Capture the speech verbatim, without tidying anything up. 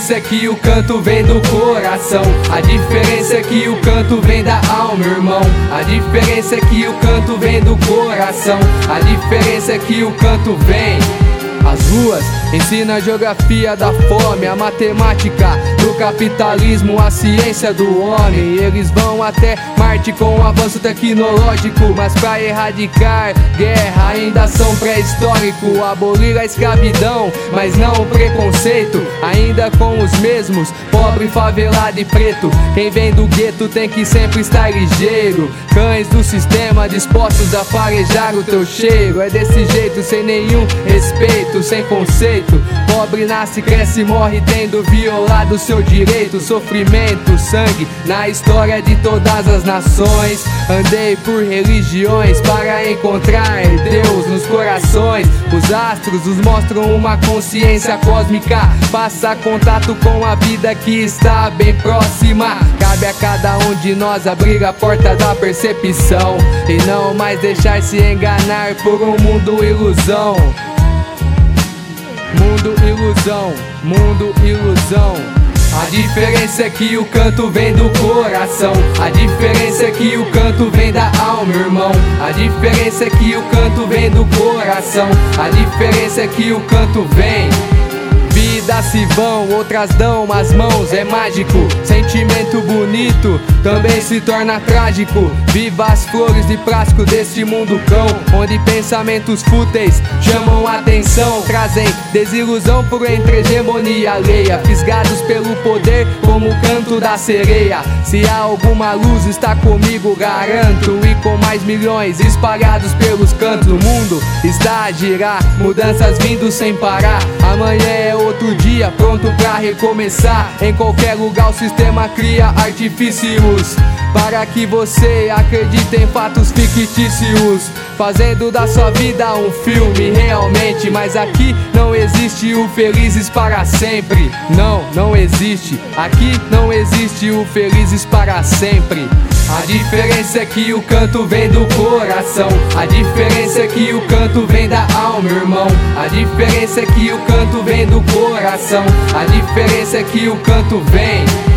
diferença é que o canto vem do coração. A diferença é que o canto vem da alma, irmão. A diferença é que o canto vem do coração. A diferença é que o canto vem. As ruas ensinam a geografia da fome, a matemática do capitalismo, a ciência do homem. Eles vão até Marte com o avanço tecnológico, mas pra erradicar guerra ainda são pré-histórico. Abolir a escravidão, mas não o preconceito, ainda com os mesmos, pobre, favelado e preto. Quem vem do gueto tem que sempre estar ligeiro. Cães do sistema dispostos a farejar o teu cheiro. É desse jeito, sem nenhum respeito, sem conceito. Pobre nasce, cresce, morre tendo violado seu direito. Sofrimento, sangue na história de todas as nações. Andei por religiões para encontrar Deus nos corações. Os astros nos mostram uma consciência cósmica. Passa contato com a vida que está bem próxima. Cabe a cada um de nós abrir a porta da percepção e não mais deixar se enganar por um mundo ilusão. Mundo ilusão, mundo ilusão. A diferença é que o canto vem do coração. A diferença é que o canto vem da alma, irmão. A diferença é que o canto vem do coração. A diferença é que o canto vem. Vidas se vão, outras dão as mãos, é mágico. Sentimento bonito também se torna trágico. Viva as flores de plástico deste mundo cão, onde pensamentos fúteis chamam atenção. Trazem desilusão por entre hegemonia alheia, fisgados pelo poder como o canto da sereia. Se há alguma luz está comigo, garanto. E com mais milhões espalhados pelos cantos, o mundo está a girar, mudanças vindo sem parar. Amanhã é outro dia, pronto pra recomeçar. Em qualquer lugar o sistema cria artifícios para que você acredite em fatos fictícios, fazendo da sua vida um filme realmente. Mas aqui não existe o felizes para sempre. Não, não existe. Aqui não existe o felizes para sempre. A diferença é que o canto vem do coração. A diferença é que o canto vem da alma, irmão. A diferença é que o canto vem do coração. A diferença é que o canto vem.